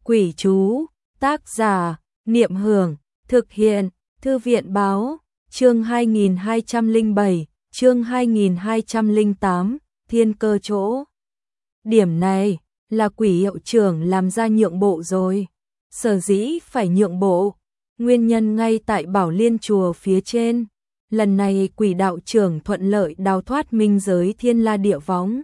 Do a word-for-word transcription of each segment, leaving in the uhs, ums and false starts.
Quỷ chú, tác giả, Niệm Hưởng, thực hiện, Thư viện báo, chương hai nghìn hai trăm lẻ bảy, chương hai nghìn hai trăm lẻ tám, thiên cơ chỗ. Điểm này là quỷ hiệu trưởng làm ra nhượng bộ rồi. Sở dĩ phải nhượng bộ, nguyên nhân ngay tại Bảo Liên chùa phía trên. Lần này quỷ đạo trưởng thuận lợi đào thoát minh giới thiên la địa võng.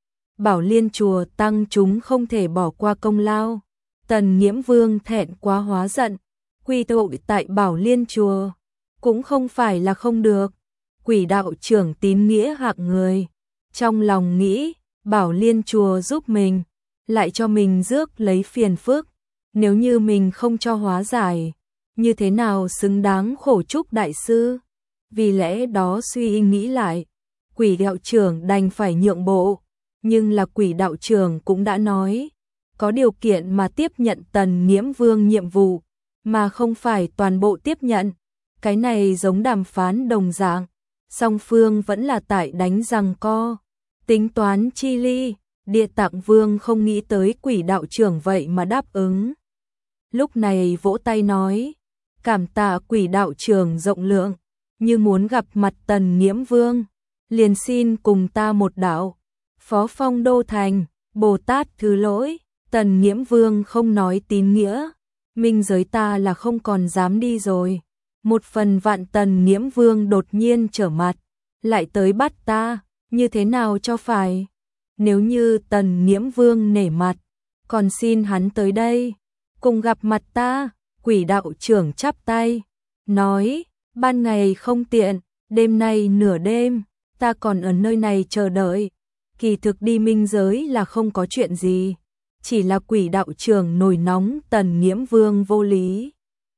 Bảo Liên chùa tăng chúng không thể bỏ qua công lao. Tần Nhiễm Vương thẹn quá hóa giận, quy tội tại Bảo Liên chùa, cũng không phải là không được. Quỷ đạo trưởng tín nghĩa hạng người, trong lòng nghĩ, Bảo Liên chùa giúp mình, lại cho mình rước lấy phiền phức, nếu như mình không cho hóa giải, như thế nào xứng đáng khổ chúc đại sư. Vì lẽ đó suy nghĩ lại, quỷ đạo trưởng đành phải nhượng bộ, nhưng là quỷ đạo trưởng cũng đã nói, có điều kiện mà tiếp nhận Tần Nhiễm Vương nhiệm vụ, mà không phải toàn bộ tiếp nhận. Cái này giống đàm phán đồng dạng, song phương vẫn là tại đánh giằng co, tính toán chi ly. Địa Tạng Vương không nghĩ tới quỷ đạo trưởng vậy mà đáp ứng. Lúc này vỗ tay nói, cảm tạ quỷ đạo trưởng rộng lượng, như muốn gặp mặt Tần Nhiễm Vương, liền xin cùng ta một đạo. Phó Phong Đô Thành, Bồ Tát thứ lỗi. Tần Nhiễm Vương không nói tín nghĩa, minh giới ta là không còn dám đi rồi. Một phần vạn Tần Nhiễm Vương đột nhiên trở mặt, lại tới bắt ta, như thế nào cho phải? Nếu như Tần Nhiễm Vương nể mặt, còn xin hắn tới đây, cùng gặp mặt ta. Quỷ đạo trưởng chắp tay, nói, ban ngày không tiện, đêm nay nửa đêm, ta còn ở nơi này chờ đợi. Kỳ thực đi minh giới là không có chuyện gì. Chỉ là quỷ đạo trưởng nổi nóng Tần Nhiễm Vương vô lý.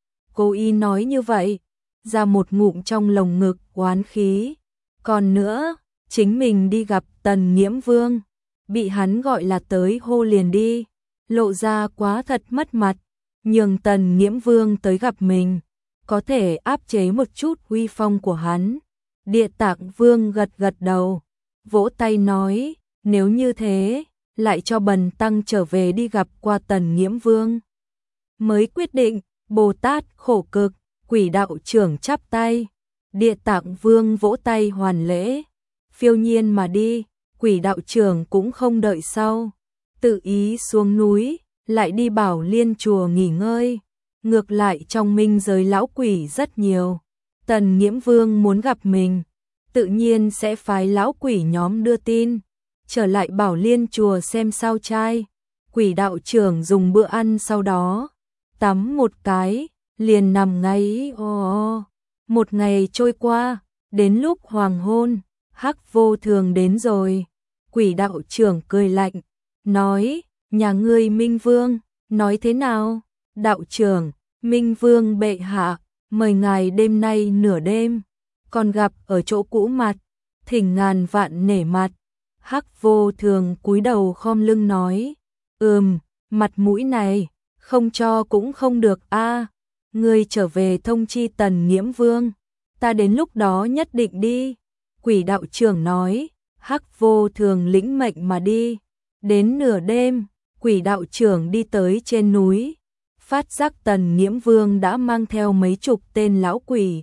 Cô y nói như vậy, ra một ngụm trong lồng ngực oán khí. Còn nữa, chính mình đi gặp Tần Nhiễm Vương, bị hắn gọi là tới hô liền đi, lộ ra quá thật mất mặt. Nhường Tần Nhiễm Vương tới gặp mình, có thể áp chế một chút uy phong của hắn. Địa Tạng Vương gật gật đầu, vỗ tay nói, nếu như thế, lại cho bần tăng trở về đi gặp qua Tần Nhiễm Vương. Mới quyết định, Bồ Tát khổ cực. Quỷ đạo trưởng chắp tay, Địa Tạng Vương vỗ tay hoàn lễ, phiêu nhiên mà đi. Quỷ đạo trưởng cũng không đợi sau, tự ý xuống núi, lại đi Bảo Liên chùa nghỉ ngơi. Ngược lại trong minh giới lão quỷ rất nhiều, Tần Nhiễm Vương muốn gặp mình, tự nhiên sẽ phái lão quỷ nhóm đưa tin. Trở lại Bảo Liên chùa xem sao trai. Quỷ đạo trưởng dùng bữa ăn sau đó, tắm một cái, liền nằm ngáy o. Một ngày trôi qua, đến lúc hoàng hôn, Hắc Vô Thường đến rồi. Quỷ đạo trưởng cười lạnh, nói, nhà ngươi Minh Vương, nói thế nào? Đạo trưởng, Minh Vương bệ hạ, mời ngài đêm nay nửa đêm, còn gặp ở chỗ cũ mặt, thỉnh ngàn vạn nể mặt. Hắc Vô Thường cúi đầu khom lưng nói, ừm, mặt mũi này, không cho cũng không được a. Ngươi trở về thông chi Tần Nhiễm Vương, ta đến lúc đó nhất định đi. Quỷ đạo trưởng nói, Hắc Vô Thường lĩnh mệnh mà đi. Đến nửa đêm, quỷ đạo trưởng đi tới trên núi, phát giác Tần Nhiễm Vương đã mang theo mấy chục tên lão quỷ.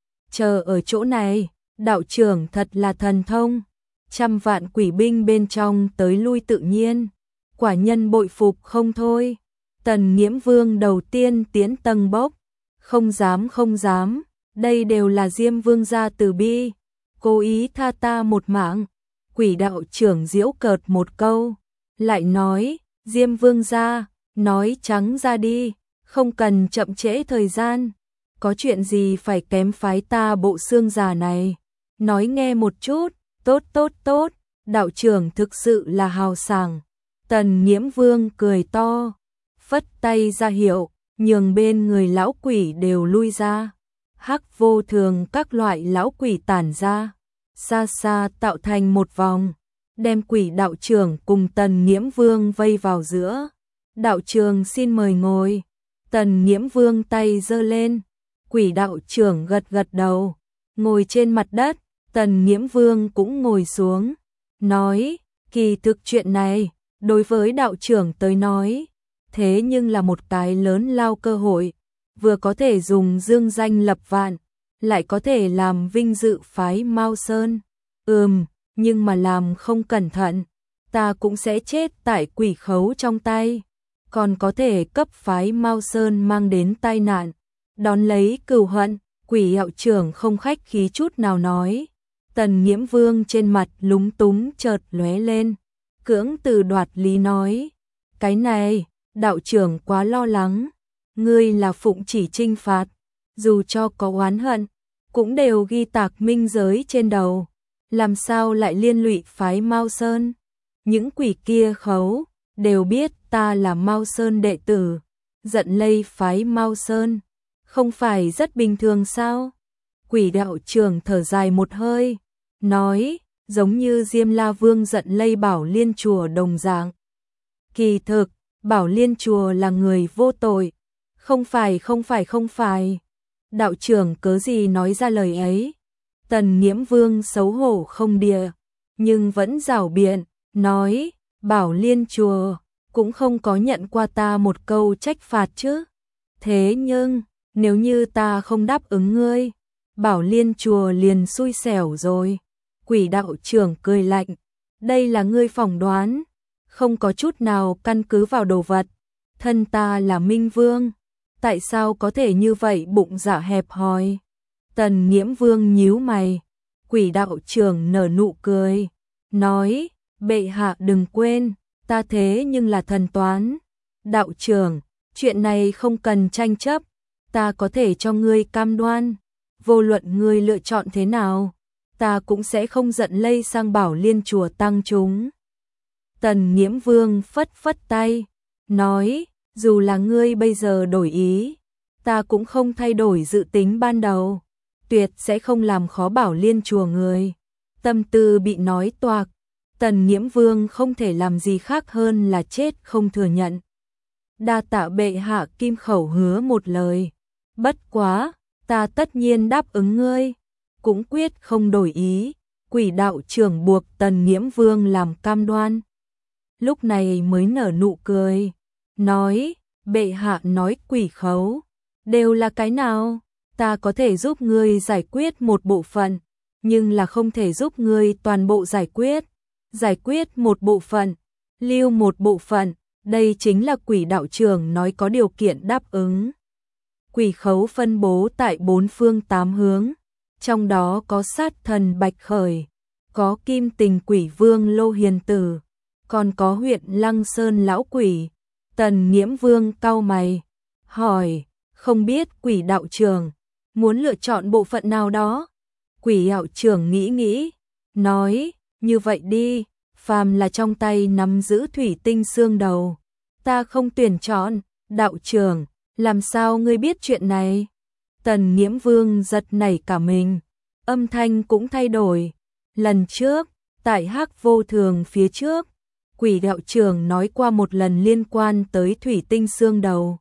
Chờ ở chỗ này, đạo trưởng thật là thần thông. Trăm vạn quỷ binh bên trong tới lui tự nhiên, quả nhân bội phục không thôi. Tần Nhiễm Vương đầu tiên tiến tầng bốc, không dám không dám, đây đều là Diêm Vương gia từ bi, cố ý tha ta một mạng. Quỷ đạo trưởng giễu cợt một câu, lại nói, Diêm Vương gia, nói trắng ra đi, không cần chậm trễ thời gian, có chuyện gì phải kém phái ta bộ xương già này, nói nghe một chút. Tốt tốt tốt, đạo trưởng thực sự là hào sảng. Tần Nhiễm Vương cười to, phất tay ra hiệu, nhường bên người lão quỷ đều lui ra. Hắc Vô Thường các loại lão quỷ tản ra, xa xa tạo thành một vòng, đem quỷ đạo trưởng cùng Tần Nhiễm Vương vây vào giữa. Đạo trưởng xin mời ngồi. Tần Nhiễm Vương tay giơ lên, quỷ đạo trưởng gật gật đầu, ngồi trên mặt đất. Tần Nhiễm Vương cũng ngồi xuống, nói, kỳ thực chuyện này, đối với đạo trưởng tới nói, thế nhưng là một cái lớn lao cơ hội, vừa có thể dùng dương danh lập vạn, lại có thể làm vinh dự phái Mao Sơn. Ừm, nhưng mà làm không cẩn thận, ta cũng sẽ chết tại quỷ khấu trong tay, còn có thể cấp phái Mao Sơn mang đến tai nạn, đón lấy cừu hận. Quỷ hiệu trưởng không khách khí chút nào nói. Tần Nghiễm Vương trên mặt lúng túng chợt lóe lên, cưỡng từ đoạt lý nói, cái này, đạo trưởng quá lo lắng, ngươi là phụng chỉ trinh phạt, dù cho có oán hận, cũng đều ghi tạc minh giới trên đầu, làm sao lại liên lụy phái Mao Sơn. Những quỷ kia khấu, đều biết ta là Mao Sơn đệ tử, giận lây phái Mao Sơn, không phải rất bình thường sao? Quỷ đạo trưởng thở dài một hơi, nói, giống như Diêm La Vương giận lây Bảo Liên Chùa đồng dạng. Kỳ thực, Bảo Liên Chùa là người vô tội, không phải không phải không phải. Đạo trưởng cớ gì nói ra lời ấy? Tần Nghiễm Vương xấu hổ không địa, nhưng vẫn giảo biện, nói, Bảo Liên Chùa cũng không có nhận qua ta một câu trách phạt chứ. Thế nhưng, nếu như ta không đáp ứng ngươi, Bảo Liên Chùa liền xui xẻo rồi. Quỷ đạo trưởng cười lạnh, đây là ngươi phỏng đoán, không có chút nào căn cứ vào đồ vật. Thân ta là Minh Vương, tại sao có thể như vậy bụng dạ hẹp hòi? Tần Nghiễm Vương nhíu mày, quỷ đạo trưởng nở nụ cười, nói, bệ hạ đừng quên, ta thế nhưng là thần toán. Đạo trưởng, chuyện này không cần tranh chấp, ta có thể cho ngươi cam đoan, vô luận ngươi lựa chọn thế nào, ta cũng sẽ không giận lây sang Bảo Liên Chùa tăng chúng. Tần Nghiễm Vương phất phất tay, nói, dù là ngươi bây giờ đổi ý, ta cũng không thay đổi dự tính ban đầu, tuyệt sẽ không làm khó Bảo Liên Chùa người. Tâm tư bị nói toạc, Tần Nghiễm Vương không thể làm gì khác hơn là chết không thừa nhận. Đa tạ bệ hạ kim khẩu hứa một lời, bất quá, ta tất nhiên đáp ứng ngươi, cũng quyết không đổi ý. Quỷ đạo trưởng buộc Tần Nghiễm Vương làm cam đoan. Lúc này mới nở nụ cười, nói, bệ hạ nói quỷ khấu, đều là cái nào, ta có thể giúp ngươi giải quyết một bộ phận, nhưng là không thể giúp ngươi toàn bộ giải quyết, giải quyết một bộ phận, lưu một bộ phận, đây chính là quỷ đạo trưởng nói có điều kiện đáp ứng. Quỷ khấu phân bố tại bốn phương tám hướng, trong đó có sát thần Bạch Khởi, có kim tình quỷ vương Lô Hiền Tử, còn có huyện Lăng Sơn lão quỷ. Tần Nghiễm Vương cau mày, hỏi, không biết quỷ đạo trưởng muốn lựa chọn bộ phận nào đó? Quỷ đạo trưởng nghĩ nghĩ, nói, như vậy đi, phàm là trong tay nắm giữ thủy tinh xương đầu, ta không tuyển chọn. Đạo trưởng, làm sao ngươi biết chuyện này? Tần Nghiễm Vương giật nảy cả mình, âm thanh cũng thay đổi. Lần trước, tại Hắc Vô Thường phía trước, quỷ đạo trưởng nói qua một lần liên quan tới thủy tinh xương đầu.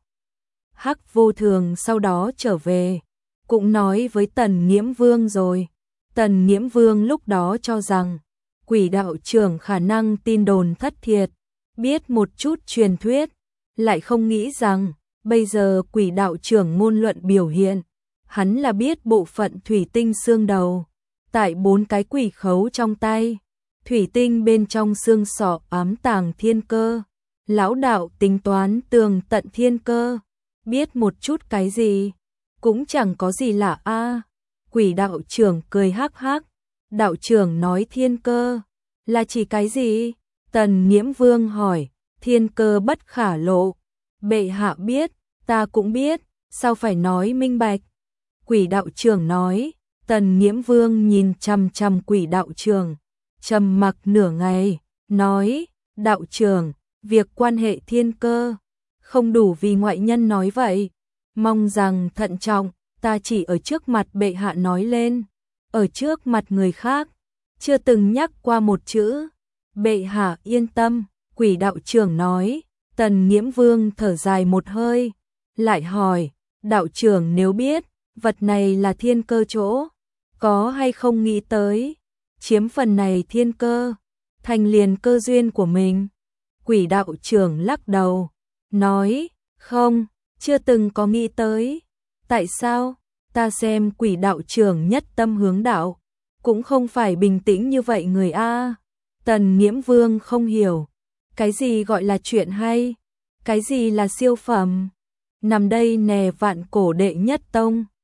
Hắc Vô Thường sau đó trở về, cũng nói với Tần Nghiễm Vương rồi. Tần Nghiễm Vương lúc đó cho rằng, quỷ đạo trưởng khả năng tin đồn thất thiệt, biết một chút truyền thuyết, lại không nghĩ rằng, bây giờ quỷ đạo trưởng ngôn luận biểu hiện, hắn là biết bộ phận thủy tinh xương đầu, tại bốn cái quỷ khấu trong tay, thủy tinh bên trong xương sọ ám tàng thiên cơ, lão đạo tính toán tường tận thiên cơ, biết một chút cái gì, cũng chẳng có gì lạ a. Quỷ đạo trưởng cười hắc hắc, đạo trưởng nói thiên cơ, là chỉ cái gì? Tần Nghiễm Vương hỏi, thiên cơ bất khả lộ, bệ hạ biết, ta cũng biết, sao phải nói minh bạch? Quỷ đạo trưởng nói. Tần Nghiễm Vương nhìn chằm chằm quỷ đạo trưởng, trầm mặc nửa ngày, nói, đạo trưởng, việc quan hệ thiên cơ, không đủ vì ngoại nhân nói vậy, mong rằng thận trọng, ta chỉ ở trước mặt bệ hạ nói lên, ở trước mặt người khác, chưa từng nhắc qua một chữ. Bệ hạ yên tâm, quỷ đạo trưởng nói. Tần Nghiễm Vương thở dài một hơi, lại hỏi, đạo trưởng nếu biết, vật này là thiên cơ chỗ, có hay không nghĩ tới, chiếm phần này thiên cơ, thành liền cơ duyên của mình? Quỷ đạo trưởng lắc đầu, nói, không, chưa từng có nghĩ tới. Tại sao? Ta xem Quỷ đạo trưởng nhất tâm hướng đạo, cũng không phải bình tĩnh như vậy người a. Tần Nghiễm Vương không hiểu, cái gì gọi là chuyện hay, cái gì là siêu phẩm. Nằm đây nè vạn cổ đệ nhất tông.